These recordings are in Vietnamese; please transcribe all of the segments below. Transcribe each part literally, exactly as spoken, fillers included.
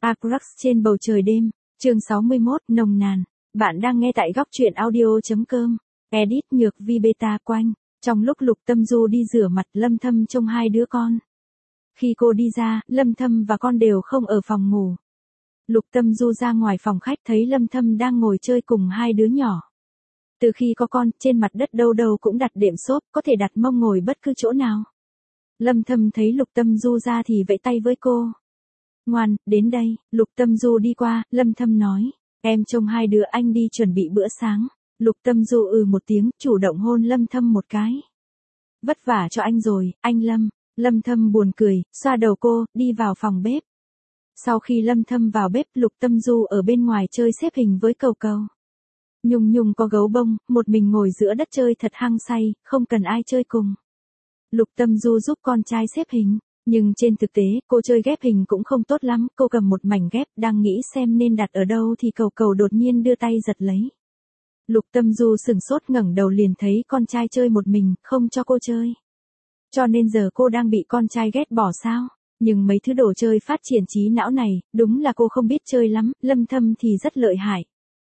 Agrax trên bầu trời đêm, chương sáu mươi mốt, nồng nàn. Bạn đang nghe tại góc truyện audio.com. Edit nhược vi beta quanh. Trong lúc Lục Tâm Du đi rửa mặt, Lâm Thâm trông hai đứa con. Khi cô đi ra, Lâm Thâm và con đều không ở phòng ngủ. Lục Tâm Du ra ngoài phòng khách thấy Lâm Thâm đang ngồi chơi cùng hai đứa nhỏ. Từ khi có con, trên mặt đất đâu đâu cũng đặt đệm xốp, có thể đặt mông ngồi bất cứ chỗ nào. Lâm Thâm thấy Lục Tâm Du ra thì vẫy tay với cô. Ngoan, đến đây. Lục Tâm Du đi qua, Lâm Thâm nói. Em trông hai đứa anh đi chuẩn bị bữa sáng. Lục Tâm Du ừ một tiếng, chủ động hôn Lâm Thâm một cái. Vất vả cho anh rồi, anh Lâm. Lâm Thâm buồn cười, xoa đầu cô, đi vào phòng bếp. Sau khi Lâm Thâm vào bếp, Lục Tâm Du ở bên ngoài chơi xếp hình với Cầu Cầu. Nhung Nhung có gấu bông, một mình ngồi giữa đất chơi thật hăng say, không cần ai chơi cùng. Lục Tâm Du giúp con trai xếp hình, nhưng trên thực tế, cô chơi ghép hình cũng không tốt lắm, cô cầm một mảnh ghép, đang nghĩ xem nên đặt ở đâu thì Cầu Cầu đột nhiên đưa tay giật lấy. Lục Tâm Du sừng sốt ngẩng đầu liền thấy con trai chơi một mình, không cho cô chơi. Cho nên giờ cô đang bị con trai ghét bỏ sao? Nhưng mấy thứ đồ chơi phát triển trí não này, đúng là cô không biết chơi lắm, Lâm Thâm thì rất lợi hại.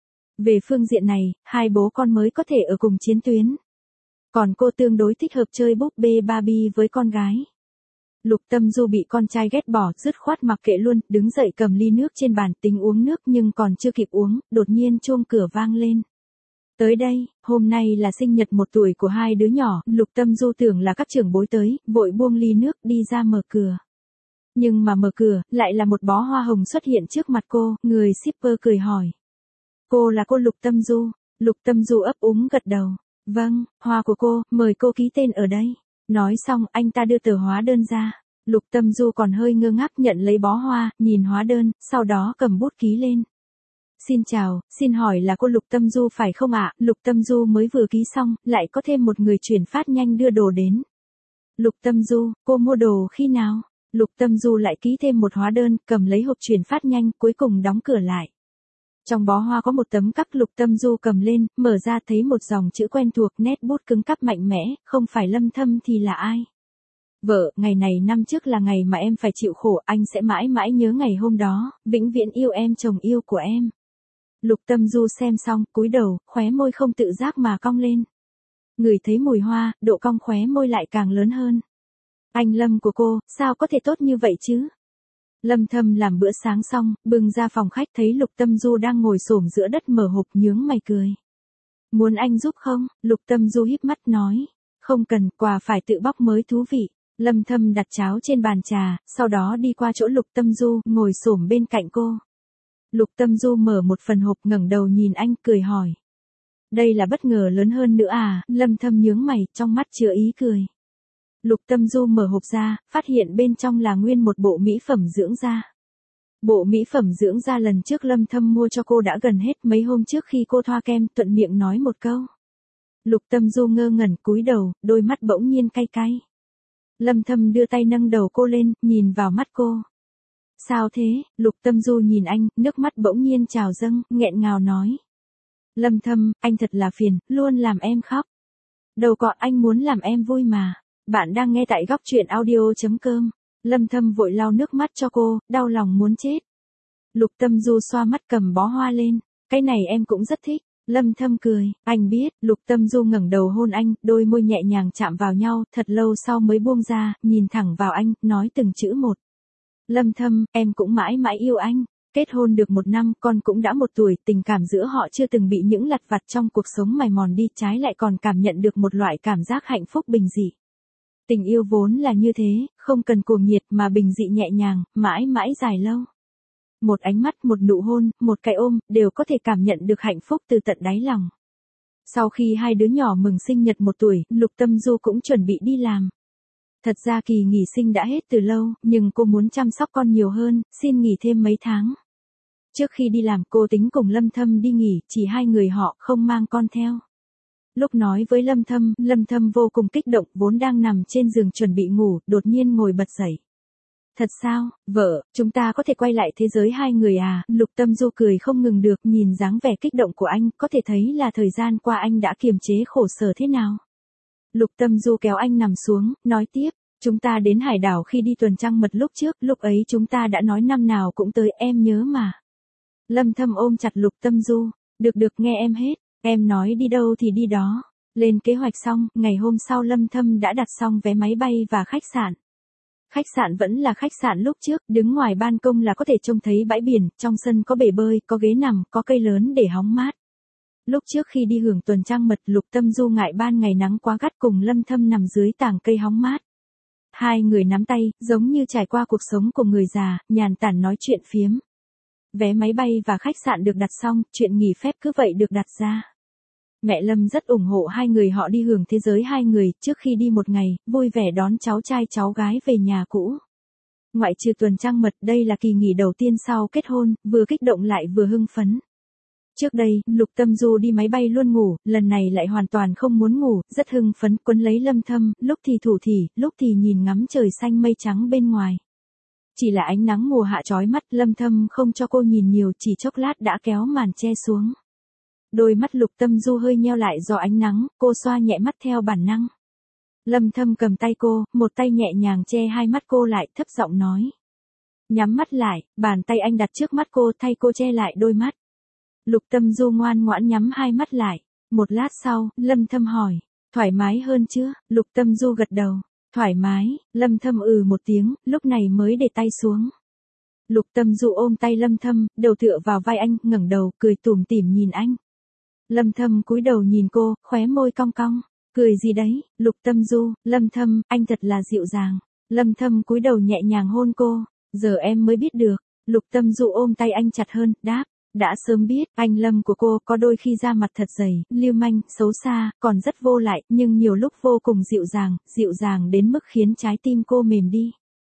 Về phương diện này, hai bố con mới có thể ở cùng chiến tuyến. Còn cô tương đối thích hợp chơi búp bê Barbie với con gái. Lục Tâm Du bị con trai ghét bỏ, dứt khoát mặc kệ luôn, đứng dậy cầm ly nước trên bàn tính uống nước nhưng còn chưa kịp uống, đột nhiên chuông cửa vang lên. Tới đây, hôm nay là sinh nhật một tuổi của hai đứa nhỏ, Lục Tâm Du tưởng là các trưởng bối tới, vội buông ly nước đi ra mở cửa. Nhưng mà mở cửa, lại là một bó hoa hồng xuất hiện trước mặt cô, người shipper cười hỏi. Cô là cô Lục Tâm Du. Lục Tâm Du ấp úng gật đầu. Vâng, hoa của cô, mời cô ký tên ở đây. Nói xong, anh ta đưa tờ hóa đơn ra. Lục Tâm Du còn hơi ngơ ngác nhận lấy bó hoa, nhìn hóa đơn, sau đó cầm bút ký lên. Xin chào, xin hỏi là cô Lục Tâm Du phải không ạ? Lục Tâm Du mới vừa ký xong, lại có thêm một người chuyển phát nhanh đưa đồ đến. Lục Tâm Du, cô mua đồ khi nào? Lục Tâm Du lại ký thêm một hóa đơn, cầm lấy hộp chuyển phát nhanh, cuối cùng đóng cửa lại. Trong bó hoa có một tấm cắp, Lục Tâm Du cầm lên, mở ra thấy một dòng chữ quen thuộc, nét bút cứng cắp mạnh mẽ, không phải Lâm Thâm thì là ai? Vợ, ngày này năm trước là ngày mà em phải chịu khổ, anh sẽ mãi mãi nhớ ngày hôm đó, vĩnh viễn yêu em chồng yêu của em. Lục Tâm Du xem xong, cúi đầu, khóe môi không tự giác mà cong lên. Ngửi thấy mùi hoa, độ cong khóe môi lại càng lớn hơn. Anh Lâm của cô, sao có thể tốt như vậy chứ? Lâm Thâm làm bữa sáng xong, bưng ra phòng khách thấy Lục Tâm Du đang ngồi xổm giữa đất mở hộp nhướng mày cười. Muốn anh giúp không? Lục Tâm Du híp mắt nói. Không cần, quà phải tự bóc mới thú vị. Lâm Thâm đặt cháo trên bàn trà, sau đó đi qua chỗ Lục Tâm Du, ngồi xổm bên cạnh cô. Lục Tâm Du mở một phần hộp ngẩng đầu nhìn anh, cười hỏi. Đây là bất ngờ lớn hơn nữa à? Lâm Thâm nhướng mày, trong mắt chứa ý cười. Lục Tâm Du mở hộp ra, phát hiện bên trong là nguyên một bộ mỹ phẩm dưỡng da. Bộ mỹ phẩm dưỡng da lần trước Lâm Thâm mua cho cô đã gần hết, mấy hôm trước khi cô thoa kem, thuận miệng nói một câu. Lục Tâm Du ngơ ngẩn cúi đầu, đôi mắt bỗng nhiên cay cay. Lâm Thâm đưa tay nâng đầu cô lên, nhìn vào mắt cô. Sao thế? Lục Tâm Du nhìn anh, nước mắt bỗng nhiên trào dâng, nghẹn ngào nói. Lâm Thâm, anh thật là phiền, luôn làm em khóc. Đâu có, anh muốn làm em vui mà. Bạn đang nghe tại góc truyện audio.com. Lâm Thâm vội lau nước mắt cho cô, đau lòng muốn chết. Lục Tâm Du xoa mắt cầm bó hoa lên. Cái này em cũng rất thích. Lâm Thâm cười, anh biết. Lục Tâm Du ngẩng đầu hôn anh, đôi môi nhẹ nhàng chạm vào nhau, thật lâu sau mới buông ra, nhìn thẳng vào anh, nói từng chữ một. Lâm Thâm, em cũng mãi mãi yêu anh. Kết hôn được một năm, con cũng đã một tuổi, tình cảm giữa họ chưa từng bị những lặt vặt trong cuộc sống mài mòn đi, trái lại còn cảm nhận được một loại cảm giác hạnh phúc bình dị. Tình yêu vốn là như thế, không cần cuồng nhiệt mà bình dị nhẹ nhàng, mãi mãi dài lâu. Một ánh mắt, một nụ hôn, một cái ôm, đều có thể cảm nhận được hạnh phúc từ tận đáy lòng. Sau khi hai đứa nhỏ mừng sinh nhật một tuổi, Lục Tâm Du cũng chuẩn bị đi làm. Thật ra kỳ nghỉ sinh đã hết từ lâu, nhưng cô muốn chăm sóc con nhiều hơn, xin nghỉ thêm mấy tháng. Trước khi đi làm cô tính cùng Lâm Thâm đi nghỉ, chỉ hai người họ không mang con theo. Lúc nói với Lâm Thâm, Lâm Thâm vô cùng kích động, vốn đang nằm trên giường chuẩn bị ngủ, đột nhiên ngồi bật dậy. Thật sao, vợ, chúng ta có thể quay lại thế giới hai người à? Lục Tâm Du cười không ngừng được, nhìn dáng vẻ kích động của anh, có thể thấy là thời gian qua anh đã kiềm chế khổ sở thế nào. Lục Tâm Du kéo anh nằm xuống, nói tiếp, Chúng ta đến hải đảo khi đi tuần trăng mật lúc trước, lúc ấy chúng ta đã nói năm nào cũng tới, em nhớ mà. Lâm Thâm ôm chặt Lục Tâm Du, được được nghe em hết, em nói đi đâu thì đi đó. Lên kế hoạch xong, ngày hôm sau Lâm Thâm đã đặt xong vé máy bay và khách sạn. Khách sạn vẫn là khách sạn lúc trước, đứng ngoài ban công là có thể trông thấy bãi biển, trong sân có bể bơi, có ghế nằm, có cây lớn để hóng mát. Lúc trước khi đi hưởng tuần trăng mật, Lục Tâm Du ngại ban ngày nắng quá gắt cùng Lâm Thâm nằm dưới tảng cây hóng mát. Hai người nắm tay, giống như trải qua cuộc sống của người già, nhàn tản nói chuyện phiếm. Vé máy bay và khách sạn được đặt xong, chuyện nghỉ phép cứ vậy được đặt ra. Mẹ Lâm rất ủng hộ hai người họ đi hưởng thế giới hai người, trước khi đi một ngày, vui vẻ đón cháu trai cháu gái về nhà cũ. Ngoại trừ tuần trăng mật, đây là kỳ nghỉ đầu tiên sau kết hôn, vừa kích động lại vừa hưng phấn. Trước đây, Lục Tâm Du đi máy bay luôn ngủ, lần này lại hoàn toàn không muốn ngủ, rất hưng phấn, quấn lấy Lâm Thâm, lúc thì thủ thỉ, lúc thì nhìn ngắm trời xanh mây trắng bên ngoài. Chỉ là ánh nắng mùa hạ chói mắt, Lâm Thâm không cho cô nhìn nhiều, chỉ chốc lát đã kéo màn che xuống. Đôi mắt Lục Tâm Du hơi nheo lại do ánh nắng, cô xoa nhẹ mắt theo bản năng. Lâm Thâm cầm tay cô, một tay nhẹ nhàng che hai mắt cô lại, thấp giọng nói. Nhắm mắt lại, bàn tay anh đặt trước mắt cô thay cô che lại đôi mắt. Lục Tâm Du ngoan ngoãn nhắm hai mắt lại. Một lát sau, Lâm Thâm hỏi, thoải mái hơn chưa? Lục Tâm Du gật đầu, thoải mái. Lâm Thâm ừ một tiếng, lúc này mới để tay xuống. Lục Tâm Du ôm tay Lâm Thâm, đầu tựa vào vai anh, ngẩng đầu, cười tủm tỉm nhìn anh. Lâm Thâm cúi đầu nhìn cô, khóe môi cong cong, cười gì đấy? Lục Tâm Du, Lâm Thâm, anh thật là dịu dàng. Lâm Thâm cúi đầu nhẹ nhàng hôn cô, giờ em mới biết được. Lục Tâm Du ôm tay anh chặt hơn, đáp, đã sớm biết, anh Lâm của cô có đôi khi da mặt thật dày, lưu manh, xấu xa, còn rất vô lại, nhưng nhiều lúc vô cùng dịu dàng, dịu dàng đến mức khiến trái tim cô mềm đi.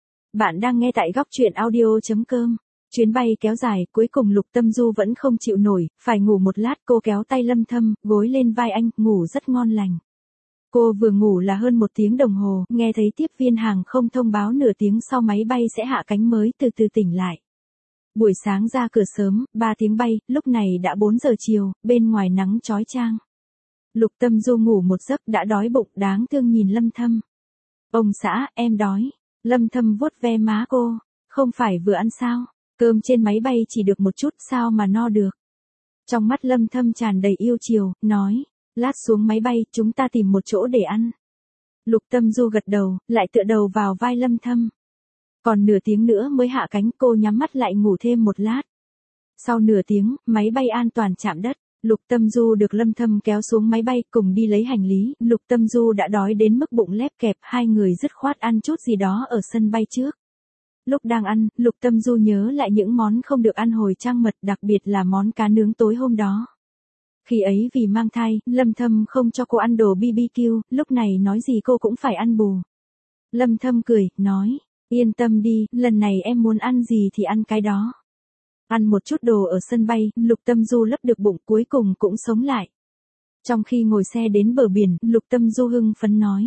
Bạn đang nghe tại góc truyện audio chấm com. Chuyến bay kéo dài, cuối cùng Lục Tâm Du vẫn không chịu nổi, phải ngủ một lát, cô kéo tay Lâm Thâm, gối lên vai anh, ngủ rất ngon lành. Cô vừa ngủ là hơn một tiếng đồng hồ, nghe thấy tiếp viên hàng không thông báo nửa tiếng sau máy bay sẽ hạ cánh mới từ từ tỉnh lại. Buổi sáng ra cửa sớm, ba tiếng bay, lúc này đã bốn giờ chiều, bên ngoài nắng chói chang. Lục Tâm Du ngủ một giấc đã đói bụng, đáng thương nhìn Lâm Thâm. Ông xã, em đói. Lâm Thâm vuốt ve má cô, không phải vừa ăn sao? Cơm trên máy bay chỉ được một chút, sao mà no được? Trong mắt Lâm Thâm tràn đầy yêu chiều, nói, lát xuống máy bay, chúng ta tìm một chỗ để ăn. Lục Tâm Du gật đầu, lại tựa đầu vào vai Lâm Thâm. Còn nửa tiếng nữa mới hạ cánh, cô nhắm mắt lại ngủ thêm một lát. Sau nửa tiếng, máy bay an toàn chạm đất. Lục Tâm Du được Lâm Thâm kéo xuống máy bay, cùng đi lấy hành lý. Lục Tâm Du đã đói đến mức bụng lép kẹp, hai người dứt khoát ăn chút gì đó ở sân bay trước. Lúc đang ăn, Lục Tâm Du nhớ lại những món không được ăn hồi trăng mật, đặc biệt là món cá nướng tối hôm đó. Khi ấy vì mang thai, Lâm Thâm không cho cô ăn đồ bê bê quy, lúc này nói gì cô cũng phải ăn bù. Lâm Thâm cười, nói, yên tâm đi, lần này em muốn ăn gì thì ăn cái đó. Ăn một chút đồ ở sân bay, Lục Tâm Du lấp được bụng, cuối cùng cũng sống lại. Trong khi ngồi xe đến bờ biển, Lục Tâm Du hưng phấn nói.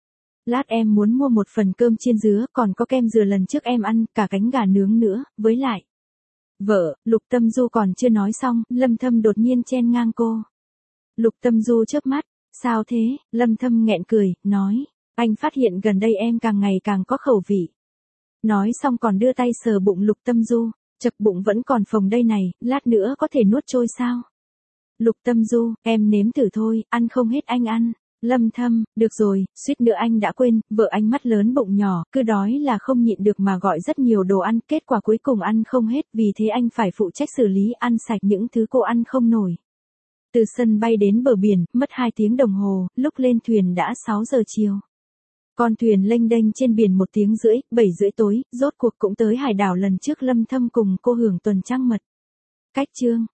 Lát em muốn mua một phần cơm chiên dứa, còn có kem dừa lần trước em ăn, cả cánh gà nướng nữa, với lại. Vợ, Lục Tâm Du còn chưa nói xong, Lâm Thâm đột nhiên chen ngang cô. Lục Tâm Du chớp mắt, sao thế? Lâm Thâm nghẹn cười, nói, anh phát hiện gần đây em càng ngày càng có khẩu vị. Nói xong còn đưa tay sờ bụng Lục Tâm Du, chật bụng vẫn còn phồng đây này, lát nữa có thể nuốt trôi sao? Lục Tâm Du, em nếm thử thôi, ăn không hết anh ăn. Lâm Thâm, được rồi, suýt nữa anh đã quên, vợ anh mắt lớn bụng nhỏ, cứ đói là không nhịn được mà gọi rất nhiều đồ ăn, kết quả cuối cùng ăn không hết, vì thế anh phải phụ trách xử lý ăn sạch những thứ cô ăn không nổi. Từ sân bay đến bờ biển, mất hai tiếng đồng hồ, lúc lên thuyền đã sáu giờ chiều. Con thuyền lênh đênh trên biển một tiếng rưỡi, bảy rưỡi tối, rốt cuộc cũng tới hải đảo lần trước Lâm Thâm cùng cô hưởng tuần trăng mật. Cách chương